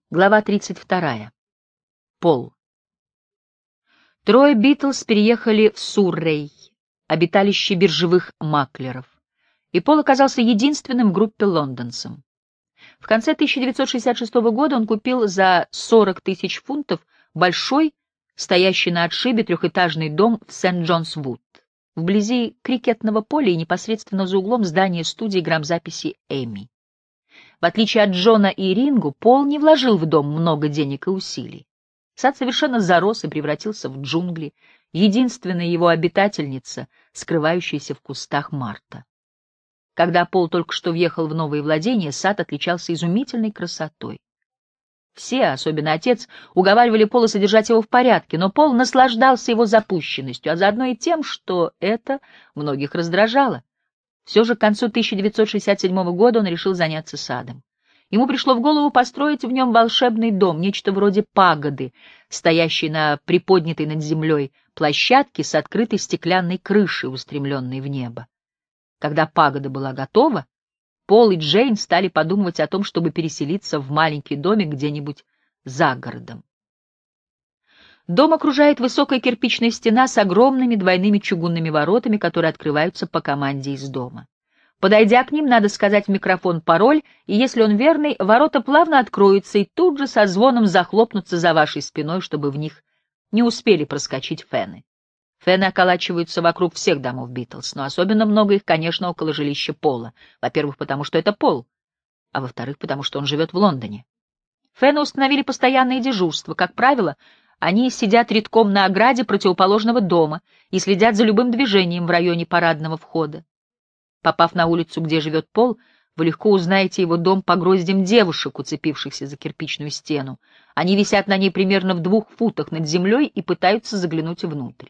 Глава 32. Пол. Трое Битлз переехали в Суррей, обиталище биржевых маклеров, и Пол оказался единственным в группе лондонцем. В конце 1966 года он купил за 40 тысяч фунтов большой, стоящий на отшибе трехэтажный дом в Сент-Джонс-Вуд, вблизи крикетного поля и непосредственно за углом здания студии грамзаписи «Эми». В отличие от Джона и Рингу, Пол не вложил в дом много денег и усилий. Сад совершенно зарос и превратился в джунгли, единственная его обитательница, скрывающаяся в кустах Марта. Когда Пол только что въехал в новые владения, сад отличался изумительной красотой. Все, особенно отец, уговаривали Пола содержать его в порядке, но Пол наслаждался его запущенностью, а заодно и тем, что это многих раздражало. Все же к концу 1967 года он решил заняться садом. Ему пришло в голову построить в нем волшебный дом, нечто вроде пагоды, стоящей на приподнятой над землей площадке с открытой стеклянной крышей, устремленной в небо. Когда пагода была готова, Пол и Джейн стали подумывать о том, чтобы переселиться в маленький домик где-нибудь за городом. Дом окружает высокая кирпичная стена с огромными двойными чугунными воротами, которые открываются по команде из дома. Подойдя к ним, надо сказать в микрофон пароль, и если он верный, ворота плавно откроются и тут же со звоном захлопнутся за вашей спиной, чтобы в них не успели проскочить фены. Фены околачиваются вокруг всех домов Битлз, но особенно много их, конечно, около жилища Пола. Во-первых, потому что это Пол, а во-вторых, потому что он живет в Лондоне. Фены установили постоянное дежурство. Как правило, они сидят редком на ограде противоположного дома и следят за любым движением в районе парадного входа. Попав на улицу, где живет Пол, вы легко узнаете его дом по гроздям девушек, уцепившихся за кирпичную стену. Они висят на ней примерно в 2 футах над землей и пытаются заглянуть внутрь.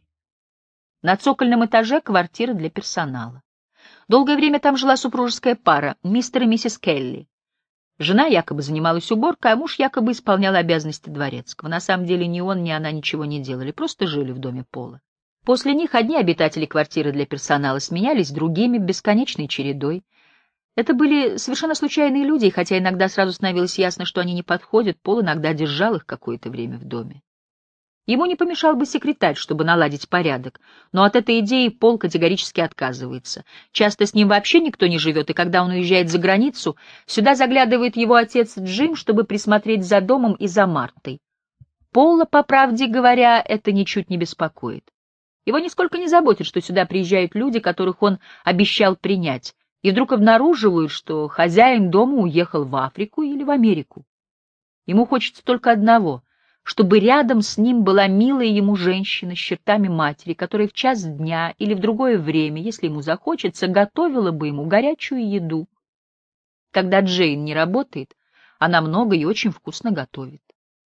На цокольном этаже квартира для персонала. Долгое время там жила супружеская пара, мистер и миссис Келли. Жена якобы занималась уборкой, а муж якобы исполнял обязанности дворецкого. На самом деле ни он, ни она ничего не делали, просто жили в доме Пола. После них одни обитатели квартиры для персонала сменялись другими бесконечной чередой. Это были совершенно случайные люди, и хотя иногда сразу становилось ясно, что они не подходят, Пол иногда держал их какое-то время в доме. Ему не помешал бы секретарь, чтобы наладить порядок, но от этой идеи Пол категорически отказывается. Часто с ним вообще никто не живет, и когда он уезжает за границу, сюда заглядывает его отец Джим, чтобы присмотреть за домом и за Мартой. Пола, по правде говоря, это ничуть не беспокоит. Его нисколько не заботит, что сюда приезжают люди, которых он обещал принять, и вдруг обнаруживают, что хозяин дома уехал в Африку или в Америку. Ему хочется только одного — чтобы рядом с ним была милая ему женщина с чертами матери, которая в час дня или в другое время, если ему захочется, готовила бы ему горячую еду. Когда Джейн не работает, она много и очень вкусно готовит.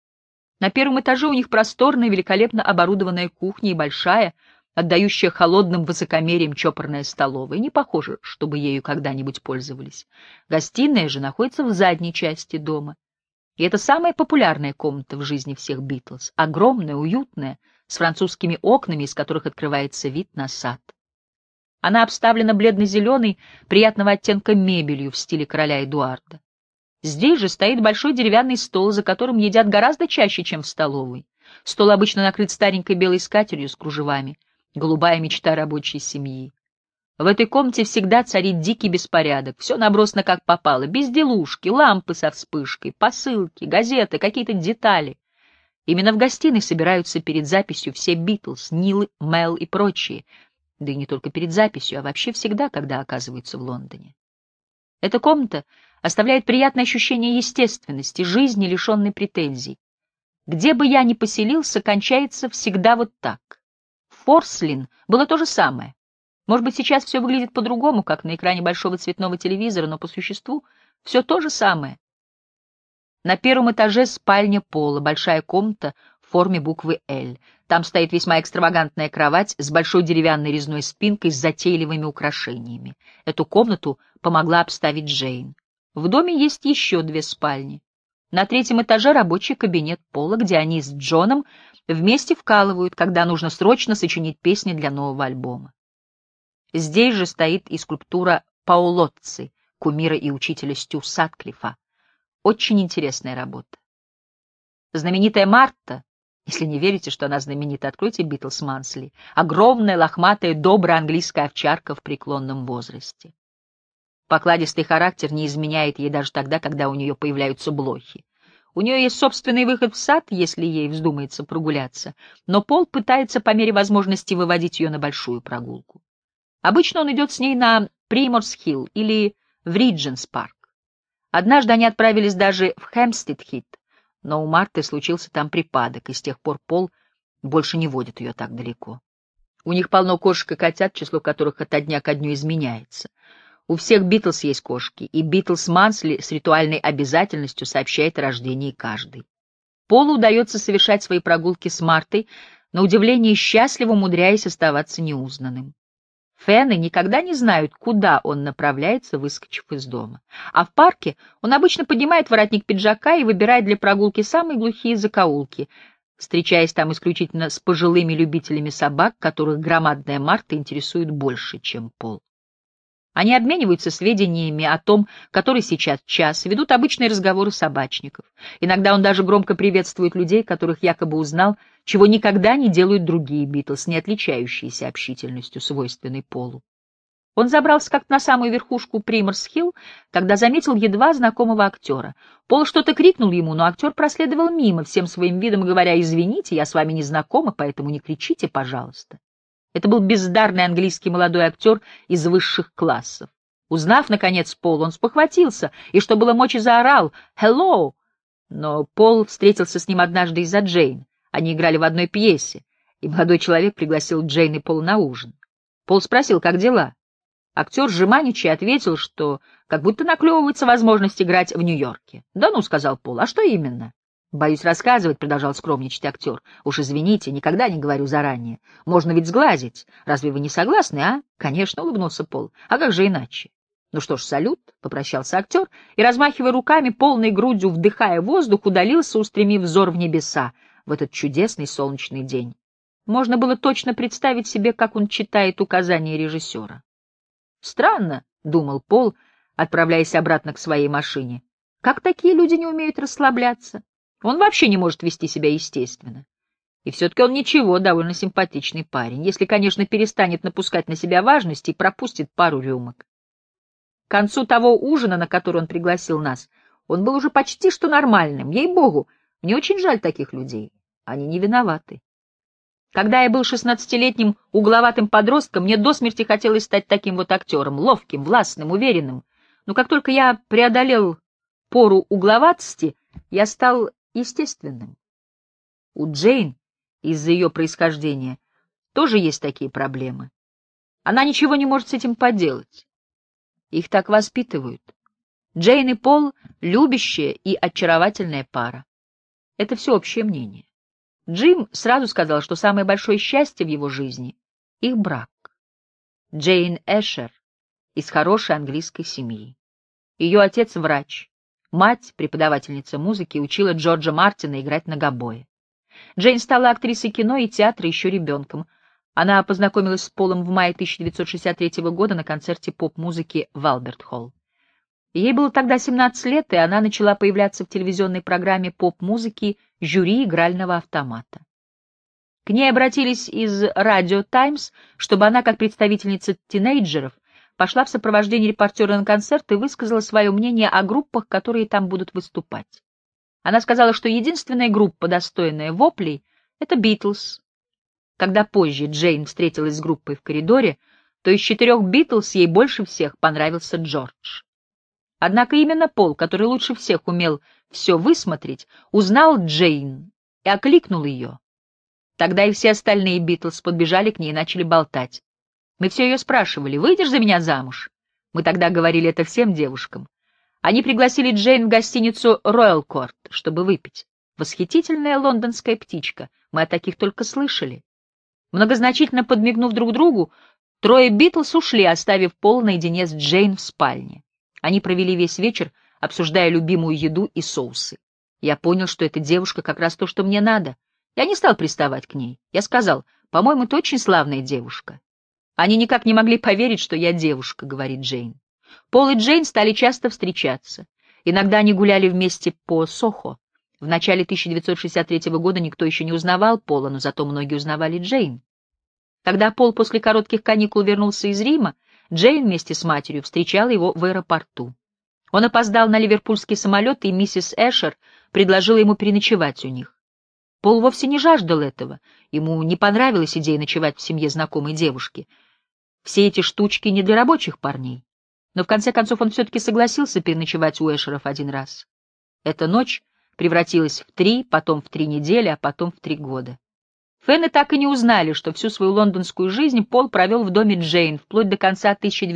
На первом этаже у них просторная, великолепно оборудованная кухня и большая, отдающая холодным высокомерием чопорная столовая. Не похоже, чтобы ею когда-нибудь пользовались. Гостиная же находится в задней части дома. И это самая популярная комната в жизни всех Битлз, огромная, уютная, с французскими окнами, из которых открывается вид на сад. Она обставлена бледно-зеленой, приятного оттенка мебелью в стиле короля Эдуарда. Здесь же стоит большой деревянный стол, за которым едят гораздо чаще, чем в столовой. Стол обычно накрыт старенькой белой скатертью с кружевами, голубая мечта рабочей семьи. В этой комнате всегда царит дикий беспорядок, все набросано как попало, безделушки, лампы со вспышкой, посылки, газеты, какие-то детали. Именно в гостиной собираются перед записью все Битлз, Нил, Мел и прочие, да и не только перед записью, а вообще всегда, когда оказываются в Лондоне. Эта комната оставляет приятное ощущение естественности, жизни, лишенной претензий. Где бы я ни поселился, кончается всегда вот так. В Форслин было то же самое. Может быть, сейчас все выглядит по-другому, как на экране большого цветного телевизора, но по существу все то же самое. На первом этаже спальня Пола, большая комната в форме буквы «Л». Там стоит весьма экстравагантная кровать с большой деревянной резной спинкой с затейливыми украшениями. Эту комнату помогла обставить Джейн. В доме есть еще 2 спальни. На 3-м этаже рабочий кабинет Пола, где они с Джоном вместе вкалывают, когда нужно срочно сочинить песни для нового альбома. Здесь же стоит и скульптура Паолоцци, кумира и учителя Стю Сатклифа. Очень интересная работа. Знаменитая Марта, если не верите, что она знаменита, откройте Beatles Monthly, огромная, лохматая, добрая английская овчарка в преклонном возрасте. Покладистый характер не изменяет ей даже тогда, когда у нее появляются блохи. У нее есть собственный выход в сад, если ей вздумается прогуляться, но Пол пытается по мере возможности выводить ее на большую прогулку. Обычно он идет с ней на Приморс-Хилл или в Ридженс-парк. Однажды они отправились даже в Хэмпстед-Хит, но у Марты случился там припадок, и с тех пор Пол больше не водит ее так далеко. У них полно кошек и котят, число которых ото дня ко дню изменяется. У всех Битлз есть кошки, и Битлз Мансли с ритуальной обязательностью сообщает о рождении каждой. Полу удается совершать свои прогулки с Мартой, на удивление счастливо умудряясь оставаться неузнанным. Фены никогда не знают, куда он направляется, выскочив из дома. А в парке он обычно поднимает воротник пиджака и выбирает для прогулки самые глухие закоулки, встречаясь там исключительно с пожилыми любителями собак, которых громадная Марта интересует больше, чем Пол. Они обмениваются сведениями о том, который сейчас час, ведут обычные разговоры собачников. Иногда он даже громко приветствует людей, которых якобы узнал, чего никогда не делают другие Битлз, не отличающиеся общительностью, свойственной Полу. Он забрался как-то на самую верхушку Приморс-Хилл, когда заметил едва знакомого актера. Пол что-то крикнул ему, но актер проследовал мимо, всем своим видом говоря: «Извините, я с вами не знакома, поэтому не кричите, пожалуйста». Это был бездарный английский молодой актер из высших классов. Узнав, наконец, Пол, он спохватился и, что было мочи, заорал «Hello!». Но Пол встретился с ним однажды из-за Джейн. Они играли в одной пьесе, и молодой человек пригласил Джейн и Пола на ужин. Пол спросил, как дела. Актер жеманничай ответил, что как будто наклевывается возможность играть в Нью-Йорке. «Да ну», — сказал Пол, — «а что именно?» «Боюсь рассказывать», — продолжал скромничать актер. «Уж извините, никогда не говорю заранее. Можно ведь сглазить. Разве вы не согласны, а?» «Конечно», — улыбнулся Пол. «А как же иначе?» «Ну что ж, салют», — попрощался актер, и, размахивая руками, полной грудью вдыхая воздух, удалился, устремив взор в небеса в этот чудесный солнечный день. Можно было точно представить себе, как он читает указания режиссера. «Странно», — думал Пол, отправляясь обратно к своей машине. «Как такие люди не умеют расслабляться? Он вообще не может вести себя естественно. И все-таки он ничего, довольно симпатичный парень, если, конечно, перестанет напускать на себя важности и пропустит пару рюмок. К концу того ужина, на который он пригласил нас, он был уже почти что нормальным. Ей-богу, мне очень жаль таких людей. Они не виноваты. Когда я был 16-летним угловатым подростком, мне до смерти хотелось стать таким вот актером, ловким, властным, уверенным. Но как только я преодолел пору угловатости, я стал естественным. У Джейн, из-за ее происхождения, тоже есть такие проблемы. Она ничего не может с этим поделать. Их так воспитывают. Джейн и Пол — любящая и очаровательная пара. Это всеобщее мнение. Джим сразу сказал, что самое большое счастье в его жизни — их брак. Джейн Эшер из хорошей английской семьи. Ее отец — врач. Мать, преподавательница музыки, учила Джорджа Мартина играть на гобое. Джейн стала актрисой кино и театра еще ребенком. Она познакомилась с Полом в мае 1963 года на концерте поп-музыки в Альберт-Холл. Ей было тогда 17 лет, и она начала появляться в телевизионной программе поп-музыки «Жюри игрального автомата». К ней обратились из «Радио Таймс», чтобы она, как представительница тинейджеров, пошла в сопровождении репортера на концерт и высказала свое мнение о группах, которые там будут выступать. Она сказала, что единственная группа, достойная воплей, — это «Битлз». Когда позже Джейн встретилась с группой в коридоре, то из 4 «Битлз» ей больше всех понравился Джордж. Однако именно Пол, который лучше всех умел все высмотреть, узнал Джейн и окликнул ее. Тогда и все остальные «Битлз» подбежали к ней и начали болтать. Мы все ее спрашивали: «Выйдешь за меня замуж?» Мы тогда говорили это всем девушкам. Они пригласили Джейн в гостиницу «Роyal Court», чтобы выпить. Восхитительная лондонская птичка, мы о таких только слышали. Многозначительно подмигнув друг другу, 3 «Битлз» ушли, оставив Пола наедине с Джейн в спальне. Они провели весь вечер, обсуждая любимую еду и соусы. Я понял, что эта девушка как раз то, что мне надо. Я не стал приставать к ней. Я сказал: «По-моему, ты очень славная девушка». Они никак не могли поверить, что я девушка, говорит Джейн. Пол и Джейн стали часто встречаться. Иногда они гуляли вместе по Сохо. В начале 1963 года никто еще не узнавал Пола, но зато многие узнавали Джейн. Когда Пол после коротких каникул вернулся из Рима, Джейн вместе с матерью встречала его в аэропорту. Он опоздал на ливерпульский самолет, и миссис Эшер предложила ему переночевать у них. Пол вовсе не жаждал этого, ему не понравилась идея ночевать в семье знакомой девушки. Все эти штучки не для рабочих парней. Но в конце концов он все-таки согласился переночевать у Эшеров один раз. Эта ночь превратилась в 3, потом в 3 недели, а потом в 3 года. Фены так и не узнали, что всю свою лондонскую жизнь Пол провел в доме Джейн, вплоть до конца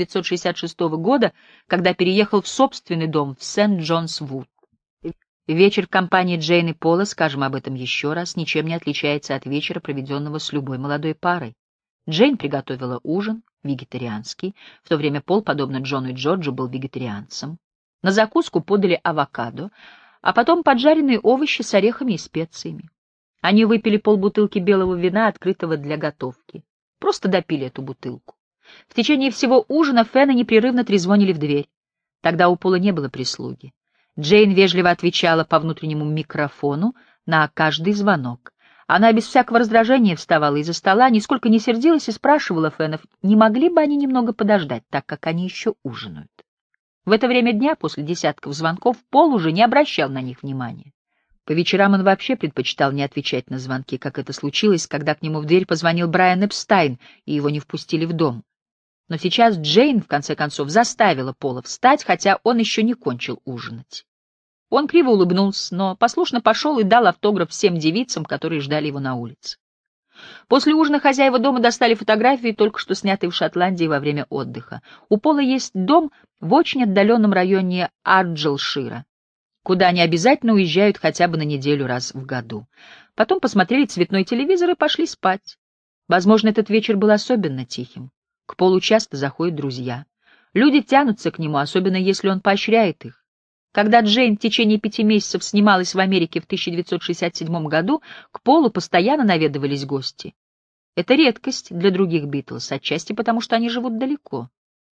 1966 года, когда переехал в собственный дом в Сент-Джонс-Вуд. Вечер в компании Джейн и Пола, скажем об этом еще раз, ничем не отличается от вечера, проведенного с любой молодой парой. Джейн приготовила ужин, вегетарианский, в то время Пол, подобно Джону и Джорджу, был вегетарианцем. На закуску подали авокадо, а потом поджаренные овощи с орехами и специями. Они выпили полбутылки белого вина, открытого для готовки. Просто допили эту бутылку. В течение всего ужина Фены непрерывно трезвонили в дверь. Тогда у Пола не было прислуги. Джейн вежливо отвечала по внутреннему микрофону на каждый звонок. Она без всякого раздражения вставала из-за стола, нисколько не сердилась и спрашивала Фенов, не могли бы они немного подождать, так как они еще ужинают. В это время дня, после десятков звонков, Пол уже не обращал на них внимания. По вечерам он вообще предпочитал не отвечать на звонки, как это случилось, когда к нему в дверь позвонил Брайан Эпстайн, и его не впустили в дом. Но сейчас Джейн, в конце концов, заставила Пола встать, хотя он еще не кончил ужинать. Он криво улыбнулся, но послушно пошел и дал автограф всем девицам, которые ждали его на улице. После ужина хозяева дома достали фотографии, только что снятые в Шотландии во время отдыха. У Пола есть дом в очень отдаленном районе Арджилшира, куда они обязательно уезжают хотя бы на неделю раз в году. Потом посмотрели цветной телевизор и пошли спать. Возможно, этот вечер был особенно тихим. К Полу часто заходят друзья. Люди тянутся к нему, особенно если он поощряет их. Когда Джейн в течение 5 месяцев снималась в Америке в 1967 году, к Полу постоянно наведывались гости. Это редкость для других Битлз, отчасти потому, что они живут далеко.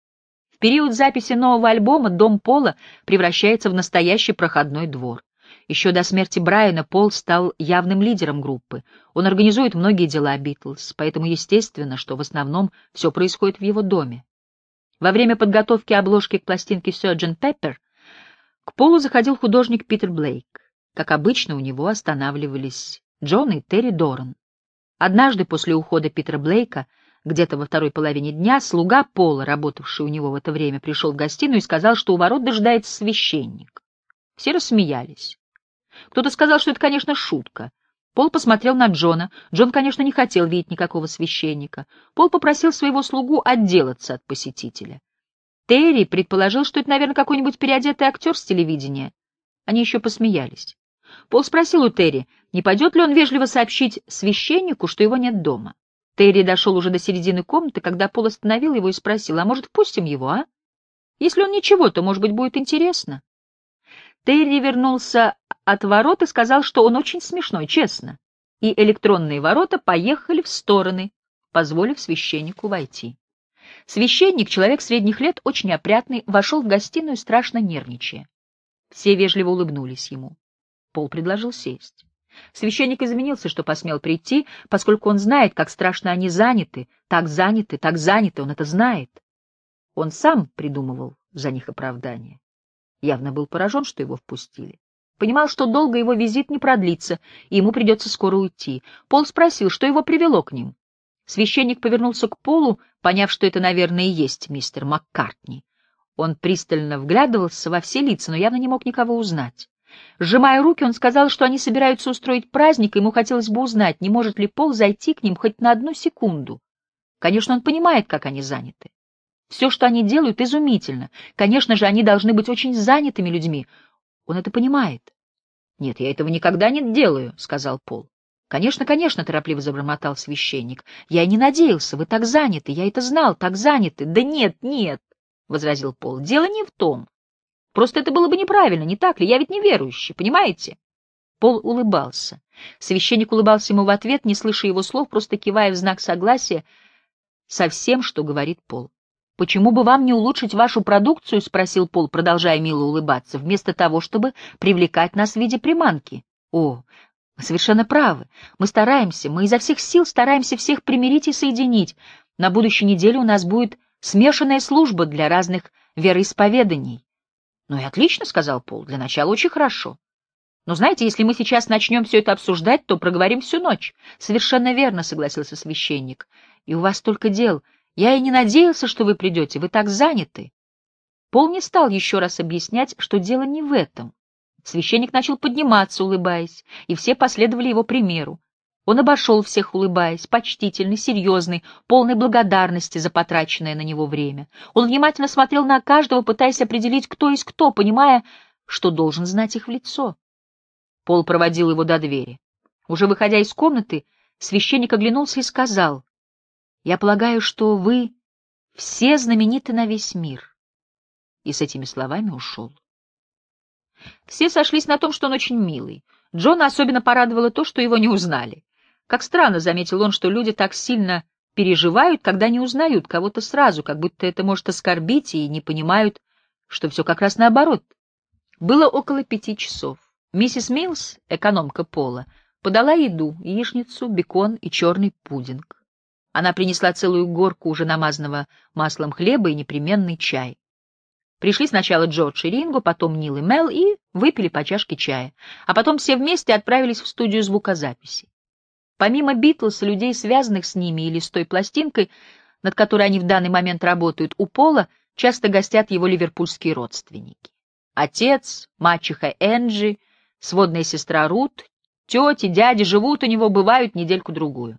В период записи нового альбома дом Пола превращается в настоящий проходной двор. Еще до смерти Брайана Пол стал явным лидером группы. Он организует многие дела Битлз, поэтому естественно, что в основном все происходит в его доме. Во время подготовки обложки к пластинке Sgt. Pepper к Полу заходил художник Питер Блейк. Как обычно, у него останавливались Джон и Терри Доран. Однажды после ухода Питера Блейка, где-то во второй половине дня, слуга Пола, работавший у него в это время, пришел в гостиную и сказал, что у ворот дожидается священник. Все рассмеялись. Кто-то сказал, что это, конечно, шутка. Пол посмотрел на Джона. Джон, конечно, не хотел видеть никакого священника. Пол попросил своего слугу отделаться от посетителя. Терри предположил, что это, наверное, какой-нибудь переодетый актер с телевидения. Они еще посмеялись. Пол спросил у Терри, не пойдет ли он вежливо сообщить священнику, что его нет дома. Терри дошел уже до середины комнаты, когда Пол остановил его и спросил, а может, впустим его, а? Если он ничего, то, может быть, будет интересно. Терри вернулся от ворот и сказал, что он очень смешной, честно. И электронные ворота поехали в стороны, позволив священнику войти. Священник, человек средних лет, очень опрятный, вошел в гостиную, страшно нервничая. Все вежливо улыбнулись ему. Пол предложил сесть. Священник извинился, что посмел прийти, поскольку он знает, как страшно они заняты, так заняты, он это знает. Он сам придумывал за них оправдание. Явно был поражен, что его впустили. Понимал, что долго его визит не продлится, и ему придется скоро уйти. Пол спросил, что его привело к ним. Священник повернулся к Полу, поняв, что это, наверное, и есть мистер Маккартни. Он пристально вглядывался во все лица, но явно не мог никого узнать. Сжимая руки, он сказал, что они собираются устроить праздник, и ему хотелось бы узнать, не может ли Пол зайти к ним хоть на 1 секунду. Конечно, он понимает, как они заняты. Все, что они делают, изумительно. Конечно же, они должны быть очень занятыми людьми. Он это понимает. — Нет, я этого никогда не делаю, — сказал Пол. — Конечно, конечно, — торопливо забормотал священник. — Я и не надеялся, вы так заняты, я это знал, так заняты. — Да нет, нет, — возразил Пол, — дело не в том. Просто это было бы неправильно, не так ли? Я ведь неверующий, понимаете? Пол улыбался. Священник улыбался ему в ответ, не слыша его слов, просто кивая в знак согласия со всем, что говорит Пол. «Почему бы вам не улучшить вашу продукцию?» — спросил Пол, продолжая мило улыбаться, «вместо того, чтобы привлекать нас в виде приманки. О, вы совершенно правы. Мы изо всех сил стараемся всех примирить и соединить. На будущей неделе у нас будет смешанная служба для разных вероисповеданий. Ну и отлично, — сказал Пол, — для начала очень хорошо. Но знаете, если мы сейчас начнем все это обсуждать, то проговорим всю ночь. Совершенно верно, — согласился священник. И у вас столько дел. Я и не надеялся, что вы придете. Вы так заняты. Пол не стал еще раз объяснять, что дело не в этом. Священник начал подниматься, улыбаясь, и все последовали его примеру. Он обошел всех, улыбаясь, почтительный, серьезный, полный благодарности за потраченное на него время. Он внимательно смотрел на каждого, пытаясь определить, кто есть кто, понимая, что должен знать их в лицо. Пол проводил его до двери. Уже выходя из комнаты, священник оглянулся и сказал: «Я полагаю, что вы все знамениты на весь мир». И с этими словами ушел. Все сошлись на том, что он очень милый. Джона особенно порадовало то, что его не узнали. Как странно, заметил он, что люди так сильно переживают, когда не узнают кого-то сразу, как будто это может оскорбить, и не понимают, что все как раз наоборот. Было около 5 часов. Миссис Милс, экономка Пола, подала еду, яичницу, бекон и черный пудинг. Она принесла целую горку уже намазанного маслом хлеба и непременный чай. Пришли сначала Джордж и Ринго, потом Нил и Мел и выпили по чашке чая, а потом все вместе отправились в студию звукозаписи. Помимо Битлз и людей, связанных с ними или с той пластинкой, над которой они в данный момент работают, у Пола часто гостят его ливерпульские родственники. Отец, мачеха Энджи, сводная сестра Рут, тети, дяди живут у него, бывают недельку-другую.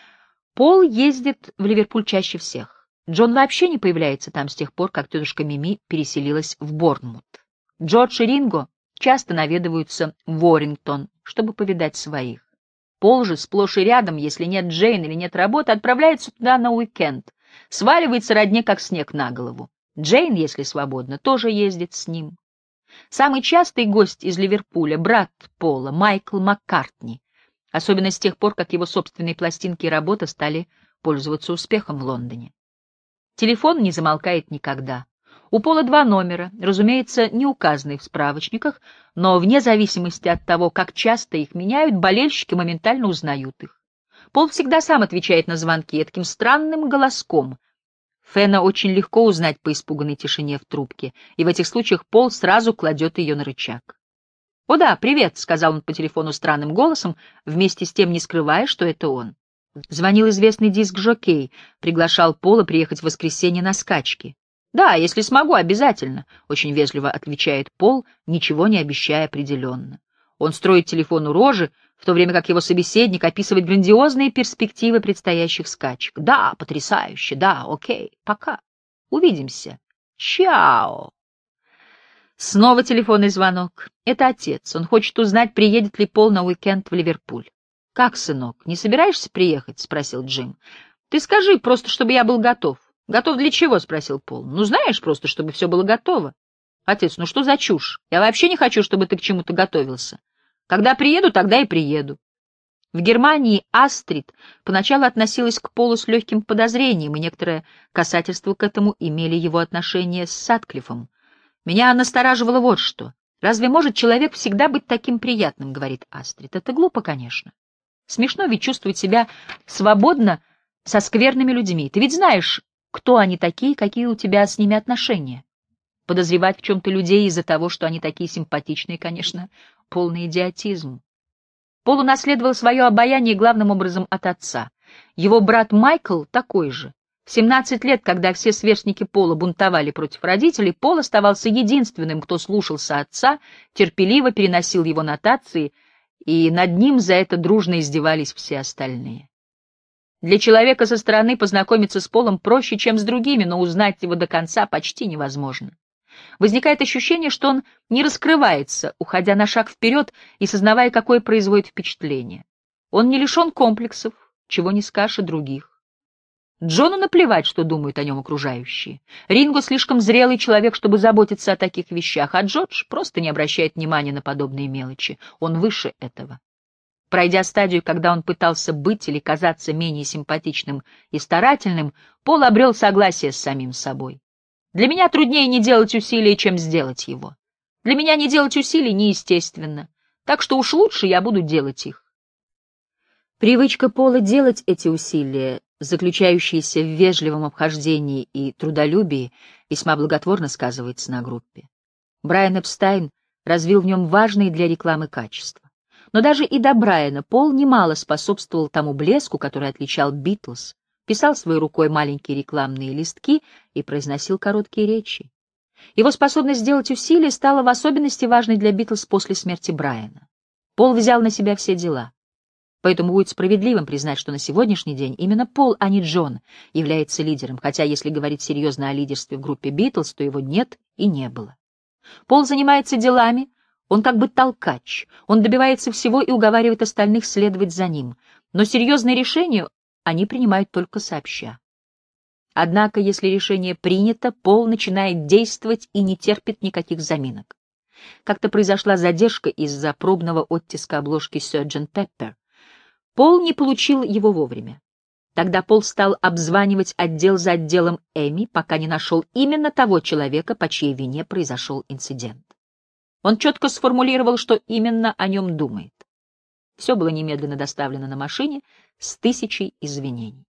Пол ездит в Ливерпуль чаще всех. Джон вообще не появляется там с тех пор, как тетушка Мими переселилась в Борнмут. Джордж и Ринго часто наведываются в Уоррингтон, чтобы повидать своих. Пол же сплошь и рядом, если нет Джейн или нет работы, отправляется туда на уикенд. Сваливается родне, как снег на голову. Джейн, если свободно, тоже ездит с ним. Самый частый гость из Ливерпуля — брат Пола, Майкл Маккартни, особенно с тех пор, как его собственные пластинки и работа стали пользоваться успехом в Лондоне. Телефон не замолкает никогда. У Пола 2 номера, разумеется, не указанные в справочниках, но вне зависимости от того, как часто их меняют, болельщики моментально узнают их. Пол всегда сам отвечает на звонки таким странным голоском. Фена очень легко узнать по испуганной тишине в трубке, и в этих случаях Пол сразу кладет ее на рычаг. «О да, привет», — сказал он по телефону странным голосом, вместе с тем не скрывая, что это он. Звонил известный диск-жокей, приглашал Пола приехать в воскресенье на скачки. «Да, если смогу, обязательно», — очень вежливо отвечает Пол, ничего не обещая определенно. Он строит телефону рожи, в то время как его собеседник описывает грандиозные перспективы предстоящих скачек. «Да, потрясающе, да, окей, пока. Увидимся. Чао». Снова телефонный звонок. Это отец. Он хочет узнать, приедет ли Пол на уикенд в Ливерпуль. «Как, сынок, не собираешься приехать?» — спросил Джим. «Ты скажи, просто чтобы я был готов». «Готов для чего?» — спросил Пол. «Ну, знаешь, просто чтобы все было готово». «Отец, ну что за чушь? Я вообще не хочу, чтобы ты к чему-то готовился. Когда приеду, тогда и приеду». В Германии Астрид поначалу относилась к Полу с легким подозрением, и некоторое касательство к этому имели его отношения с Сатклиффом. «Меня настораживало вот что. Разве может человек всегда быть таким приятным?» — говорит Астрид. «Это глупо, конечно. Смешно ведь чувствовать себя свободно со скверными людьми. Ты ведь знаешь, кто они такие, какие у тебя с ними отношения. Подозревать в чем-то людей из-за того, что они такие симпатичные, конечно, полный идиотизм». Пол унаследовал свое обаяние главным образом от отца. Его брат Майкл такой же. В 17 лет, когда все сверстники Пола бунтовали против родителей, Пол оставался единственным, кто слушался отца, терпеливо переносил его нотации, и над ним за это дружно издевались все остальные. Для человека со стороны познакомиться с Полом проще, чем с другими, но узнать его до конца почти невозможно. Возникает ощущение, что он не раскрывается, уходя на шаг вперед и сознавая, какое производит впечатление. Он не лишен комплексов, чего не скажешь о других. Джону наплевать, что думают о нем окружающие. Ринго слишком зрелый человек, чтобы заботиться о таких вещах, а Джордж просто не обращает внимания на подобные мелочи. Он выше этого. Пройдя стадию, когда он пытался быть или казаться менее симпатичным и старательным, Пол обрел согласие с самим собой. Для меня труднее не делать усилий, чем сделать его. Для меня не делать усилий неестественно. Так что уж лучше я буду делать их. Привычка Пола делать эти усилия, заключающиеся в вежливом обхождении и трудолюбии, весьма благотворно сказывается на группе. Брайан Эпстайн развил в нем важные для рекламы качества. Но даже и до Брайана Пол немало способствовал тому блеску, который отличал Битлз, писал своей рукой маленькие рекламные листки и произносил короткие речи. Его способность сделать усилия стала в особенности важной для Битлз после смерти Брайана. Пол взял на себя все дела. Поэтому будет справедливым признать, что на сегодняшний день именно Пол, а не Джон, является лидером, хотя если говорить серьезно о лидерстве в группе Битлз, то его нет и не было. Пол занимается делами, он как бы толкач, он добивается всего и уговаривает остальных следовать за ним, но серьезные решения они принимают только сообща. Однако, если решение принято, Пол начинает действовать и не терпит никаких заминок. Как-то произошла задержка из-за пробного оттиска обложки Sgt. Pepper. Пол не получил его вовремя. Тогда Пол стал обзванивать отдел за отделом Эми, пока не нашел именно того человека, по чьей вине произошел инцидент. Он четко сформулировал, что именно о нем думает. Все было немедленно доставлено на машине с 1000 извинений.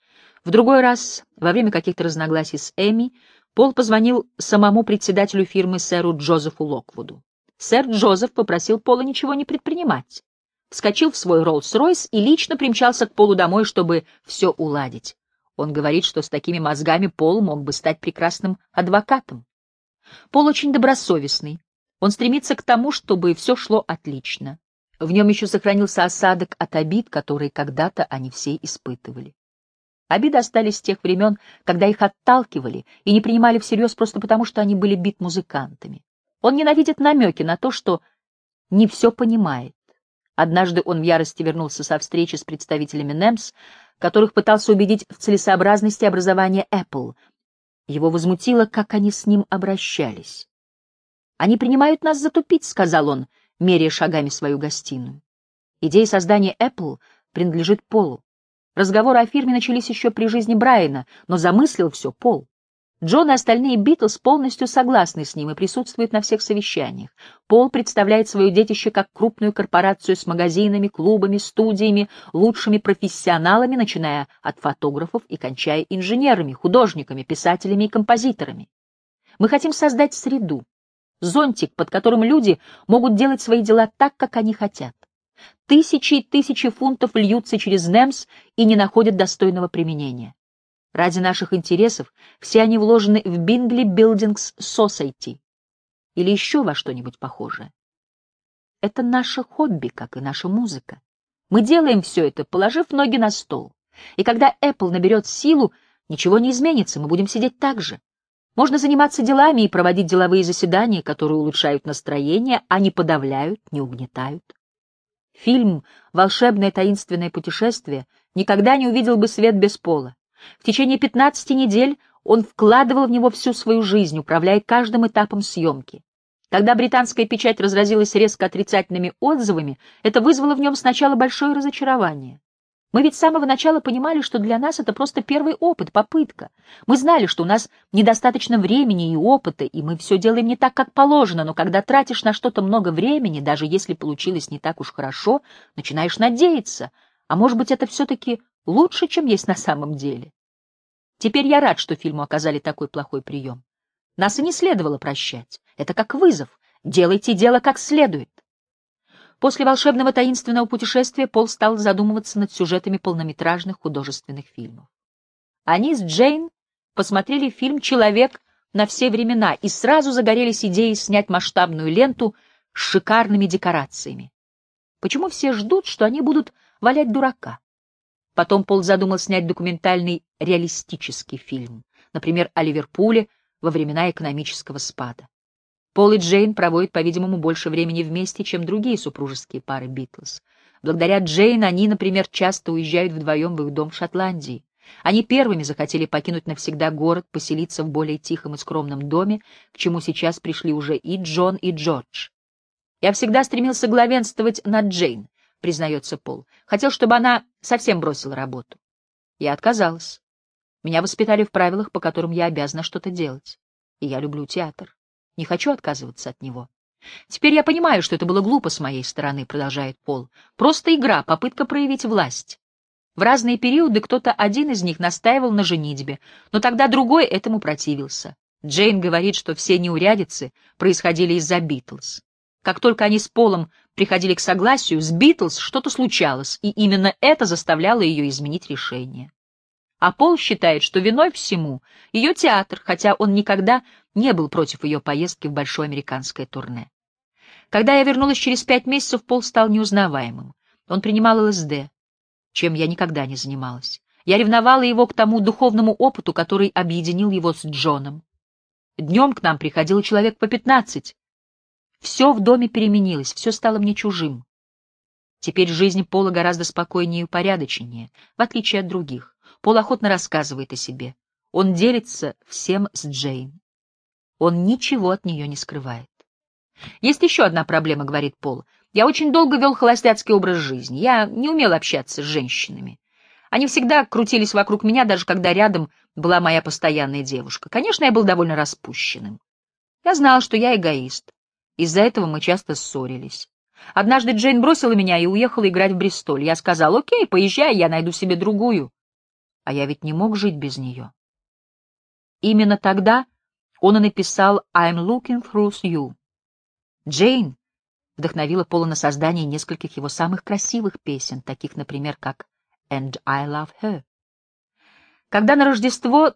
В другой раз, во время каких-то разногласий с Эми, Пол позвонил самому председателю фирмы сэру Джозефу Локвуду. Сэр Джозеф попросил Пола ничего не предпринимать. Вскочил в свой Роллс-Ройс и лично примчался к Полу домой, чтобы все уладить. Он говорит, что с такими мозгами Пол мог бы стать прекрасным адвокатом. Пол очень добросовестный. Он стремится к тому, чтобы все шло отлично. В нем еще сохранился осадок от обид, которые когда-то они все испытывали. Обиды остались с тех времен, когда их отталкивали и не принимали всерьез просто потому, что они были бит-музыкантами. Он ненавидит намеки на то, что не все понимает. Однажды он в ярости вернулся со встречи с представителями NEMS, которых пытался убедить в целесообразности образования Apple. Его возмутило, как они с ним обращались. «Они принимают нас за тупиц», — сказал он, меряя шагами свою гостиную. Идея создания Apple принадлежит Полу. Разговоры о фирме начались еще при жизни Брайана, но замыслил все Пол. Джон и остальные Битлз полностью согласны с ним и присутствуют на всех совещаниях. Пол представляет свое детище как крупную корпорацию с магазинами, клубами, студиями, лучшими профессионалами, начиная от фотографов и кончая инженерами, художниками, писателями и композиторами. Мы хотим создать среду, зонтик, под которым люди могут делать свои дела так, как они хотят. Тысячи и тысячи фунтов льются через NEMS и не находят достойного применения. Ради наших интересов все они вложены в Bingley Buildings Society или еще во что-нибудь похожее. Это наше хобби, как и наша музыка. Мы делаем все это, положив ноги на стол. И когда Apple наберет силу, ничего не изменится, мы будем сидеть так же. Можно заниматься делами и проводить деловые заседания, которые улучшают настроение, а не подавляют, не угнетают. Фильм «Волшебное таинственное путешествие» никогда не увидел бы свет без Пола. В течение 15 недель он вкладывал в него всю свою жизнь, управляя каждым этапом съемки. Когда британская печать разразилась резко отрицательными отзывами, это вызвало в нем сначала большое разочарование. Мы ведь с самого начала понимали, что для нас это просто первый опыт, попытка. Мы знали, что у нас недостаточно времени и опыта, и мы все делаем не так, как положено, но когда тратишь на что-то много времени, даже если получилось не так уж хорошо, начинаешь надеяться, а может быть, это все-таки лучше, чем есть на самом деле. Теперь я рад, что фильму оказали такой плохой прием. Нас и не следовало прощать. Это как вызов. Делайте дело как следует. После волшебного таинственного путешествия Пол стал задумываться над сюжетами полнометражных художественных фильмов. Они с Джейн посмотрели фильм «Человек на все времена» и сразу загорелись идеей снять масштабную ленту с шикарными декорациями. Почему все ждут, что они будут валять дурака? Потом Пол задумал снять документальный реалистический фильм, например, о Ливерпуле во времена экономического спада. Пол и Джейн проводят, по-видимому, больше времени вместе, чем другие супружеские пары Битлз. Благодаря Джейн они, например, часто уезжают вдвоем в их дом в Шотландии. Они первыми захотели покинуть навсегда город, поселиться в более тихом и скромном доме, к чему сейчас пришли уже и Джон, и Джордж. «Я всегда стремился главенствовать над Джейн», — признается Пол. «Хотел, чтобы она совсем бросила работу. Я отказалась. Меня воспитали в правилах, по которым я обязана что-то делать. И я люблю театр. Не хочу отказываться от него. «Теперь я понимаю, что это было глупо с моей стороны», — продолжает Пол. «Просто игра, попытка проявить власть. В разные периоды кто-то один из них настаивал на женитьбе, но тогда другой этому противился. Джейн говорит, что все неурядицы происходили из-за Битлз. Как только они с Полом приходили к согласию, с Битлз что-то случалось, и именно это заставляло ее изменить решение. А Пол считает, что виной всему ее театр, хотя он никогда не был против ее поездки в большое американское турне. Когда я вернулась через 5 месяцев, Пол стал неузнаваемым. Он принимал ЛСД, чем я никогда не занималась. Я ревновала его к тому духовному опыту, который объединил его с Джоном. Днем к нам приходило человек по 15. Все в доме переменилось, все стало мне чужим. Теперь жизнь Пола гораздо спокойнее и упорядоченнее, в отличие от других. Пол охотно рассказывает о себе. Он делится всем с Джейн. Он ничего от нее не скрывает. «Есть еще одна проблема», — говорит Пол. «Я очень долго вел холостяцкий образ жизни. Я не умел общаться с женщинами. Они всегда крутились вокруг меня, даже когда рядом была моя постоянная девушка. Конечно, я был довольно распущенным. Я знал, что я эгоист. Из-за этого мы часто ссорились. Однажды Джейн бросила меня и уехала играть в Бристоль. Я сказал: «Окей, поезжай, я найду себе другую». А я ведь не мог жить без нее. Именно тогда он и написал «I'm looking through you». Джейн вдохновила Пола на создание нескольких его самых красивых песен, таких, например, как «And I Love Her». Когда на Рождество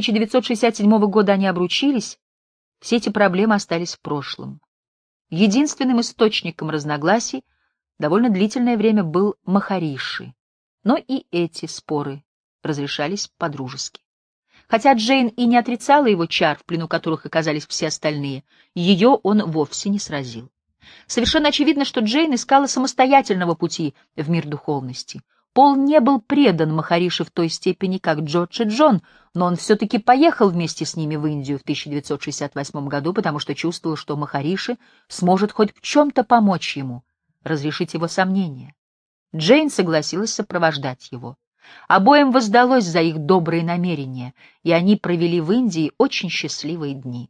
1967 года они обручились, все эти проблемы остались в прошлом. Единственным источником разногласий довольно длительное время был Махариши, но и эти споры разрешались по-дружески. Хотя Джейн и не отрицала его чар, в плену которых оказались все остальные, ее он вовсе не сразил. Совершенно очевидно, что Джейн искала самостоятельного пути в мир духовности. Пол не был предан Махариши в той степени, как Джордж и Джон, но он все-таки поехал вместе с ними в Индию в 1968 году, потому что чувствовал, что Махариши сможет хоть в чем-то помочь ему, разрешить его сомнения. Джейн согласилась сопровождать его. Обоим воздалось за их добрые намерения, и они провели в Индии очень счастливые дни.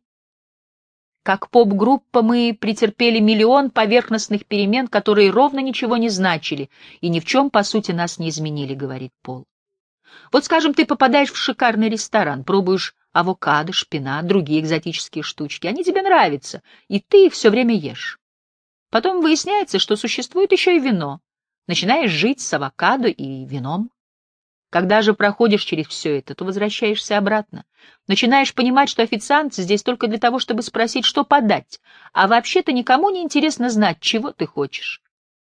Как поп-группа мы претерпели миллион поверхностных перемен, которые ровно ничего не значили и ни в чем, по сути, нас не изменили, говорит Пол. Вот, скажем, ты попадаешь в шикарный ресторан, пробуешь авокадо, шпинат, другие экзотические штучки. Они тебе нравятся, и ты их все время ешь. Потом выясняется, что существует еще и вино. Начинаешь жить с авокадо и вином. Когда же проходишь через все это, то возвращаешься обратно. Начинаешь понимать, что официант здесь только для того, чтобы спросить, что подать, а вообще-то никому не интересно знать, чего ты хочешь.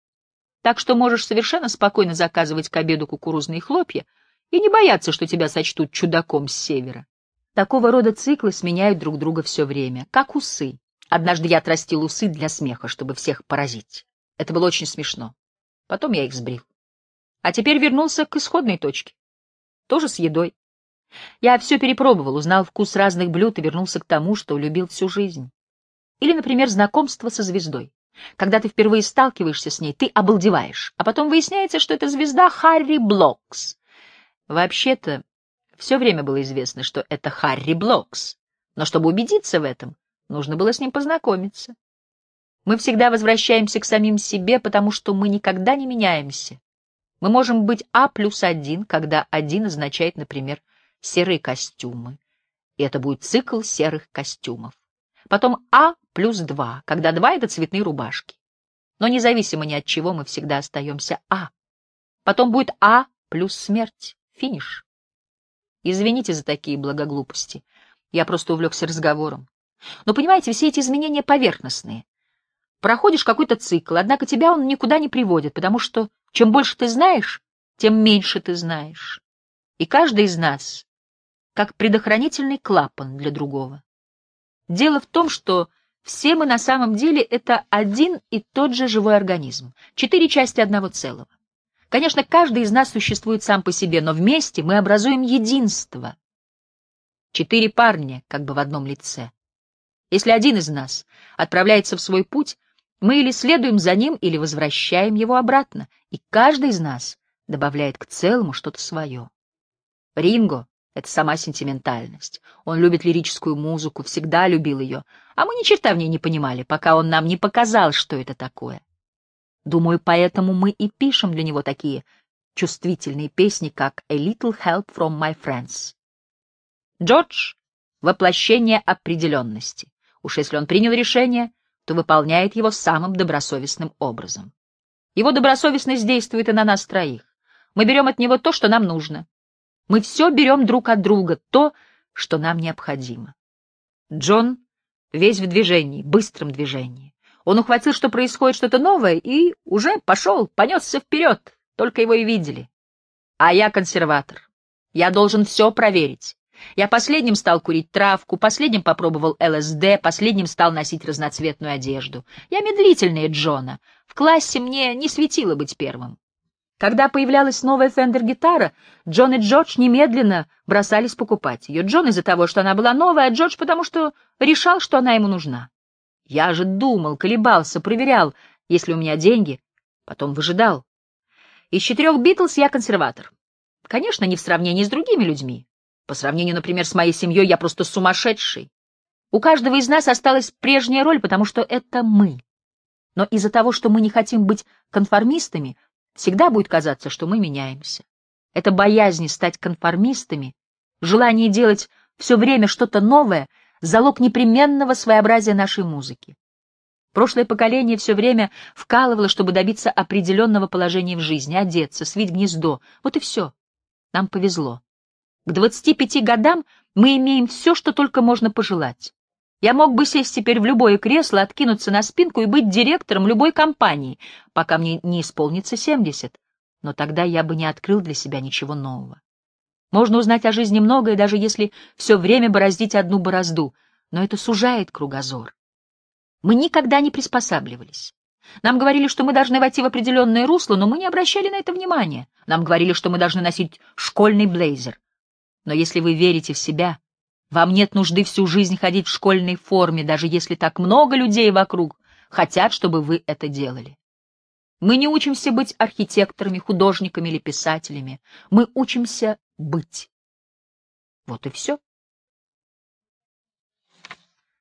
Так что можешь совершенно спокойно заказывать к обеду кукурузные хлопья и не бояться, что тебя сочтут чудаком с севера. Такого рода циклы сменяют друг друга все время, как усы. Однажды я отрастил усы для смеха, чтобы всех поразить. Это было очень смешно. Потом я их сбрил. А теперь вернулся к исходной точке. Тоже с едой. Я все перепробовал, узнал вкус разных блюд и вернулся к тому, что любил всю жизнь. Или, например, знакомство со звездой. Когда ты впервые сталкиваешься с ней, ты обалдеваешь, а потом выясняется, что это звезда Харри Блокс. Вообще-то, все время было известно, что это Харри Блокс, но чтобы убедиться в этом, нужно было с ним познакомиться. Мы всегда возвращаемся к самим себе, потому что мы никогда не меняемся. Мы можем быть А+1, когда 1 означает, например, серые костюмы, и это будет цикл серых костюмов. Потом А+2, когда 2 — это цветные рубашки. Но независимо ни от чего мы всегда остаемся А. Потом будет А плюс смерть, финиш. Извините за такие благоглупости, я просто увлекся разговором. Но понимаете, все эти изменения поверхностные. Проходишь какой-то цикл, однако тебя он никуда не приводит, потому что чем больше ты знаешь, тем меньше ты знаешь. И каждый из нас как предохранительный клапан для другого. Дело в том, что все мы на самом деле это один и тот же живой организм, 4 части одного целого. Конечно, каждый из нас существует сам по себе, но вместе мы образуем единство. 4 парня как бы в одном лице. Если один из нас отправляется в свой путь, мы или следуем за ним, или возвращаем его обратно, и каждый из нас добавляет к целому что-то свое. Ринго Это сама сентиментальность. Он любит лирическую музыку, всегда любил ее, а мы ни черта в ней не понимали, пока он нам не показал, что это такое. Думаю, поэтому мы и пишем для него такие чувствительные песни, как «A Little Help from My Friends». Джордж — воплощение определенности. Уж если он принял решение, то выполняет его самым добросовестным образом. Его добросовестность действует и на нас троих. Мы берем от него то, что нам нужно. Мы все берем друг от друга, то, что нам необходимо. Джон весь в движении, быстром движении. Он ухватил, что происходит что-то новое, и уже понесся вперед, только его и видели. А я консерватор. Я должен все проверить. Я последним стал курить травку, последним попробовал ЛСД, последним стал носить разноцветную одежду. Я медлительнее Джона. В классе мне не светило быть первым. Когда появлялась новая Фендер-гитара, Джон и Джордж немедленно бросались покупать ее. Джон из-за того, что она была новая, а Джордж потому, что решал, что она ему нужна. Я же думал, колебался, проверял, есть ли у меня деньги, потом выжидал. Из 4 Битлз я консерватор. Конечно, не в сравнении с другими людьми. По сравнению, например, с моей семьей, я просто сумасшедший. У каждого из нас осталась прежняя роль, потому что это мы. Но из-за того, что мы не хотим быть конформистами, всегда будет казаться, что мы меняемся. Это боязнь стать конформистами, желание делать все время что-то новое — залог непременного своеобразия нашей музыки. Прошлое поколение все время вкалывало, чтобы добиться определенного положения в жизни, одеться, свить гнездо. Вот и все. Нам повезло. К 25 годам мы имеем все, что только можно пожелать. Я мог бы сесть теперь в любое кресло, откинуться на спинку и быть директором любой компании, пока мне не исполнится 70, но тогда я бы не открыл для себя ничего нового. Можно узнать о жизни многое, даже если все время бороздить одну борозду, но это сужает кругозор. Мы никогда не приспосабливались. Нам говорили, что мы должны войти в определенное русло, но мы не обращали на это внимания. Нам говорили, что мы должны носить школьный блейзер. Но если вы верите в себя, вам нет нужды всю жизнь ходить в школьной форме, даже если так много людей вокруг хотят, чтобы вы это делали. Мы не учимся быть архитекторами, художниками или писателями. Мы учимся быть. Вот и все.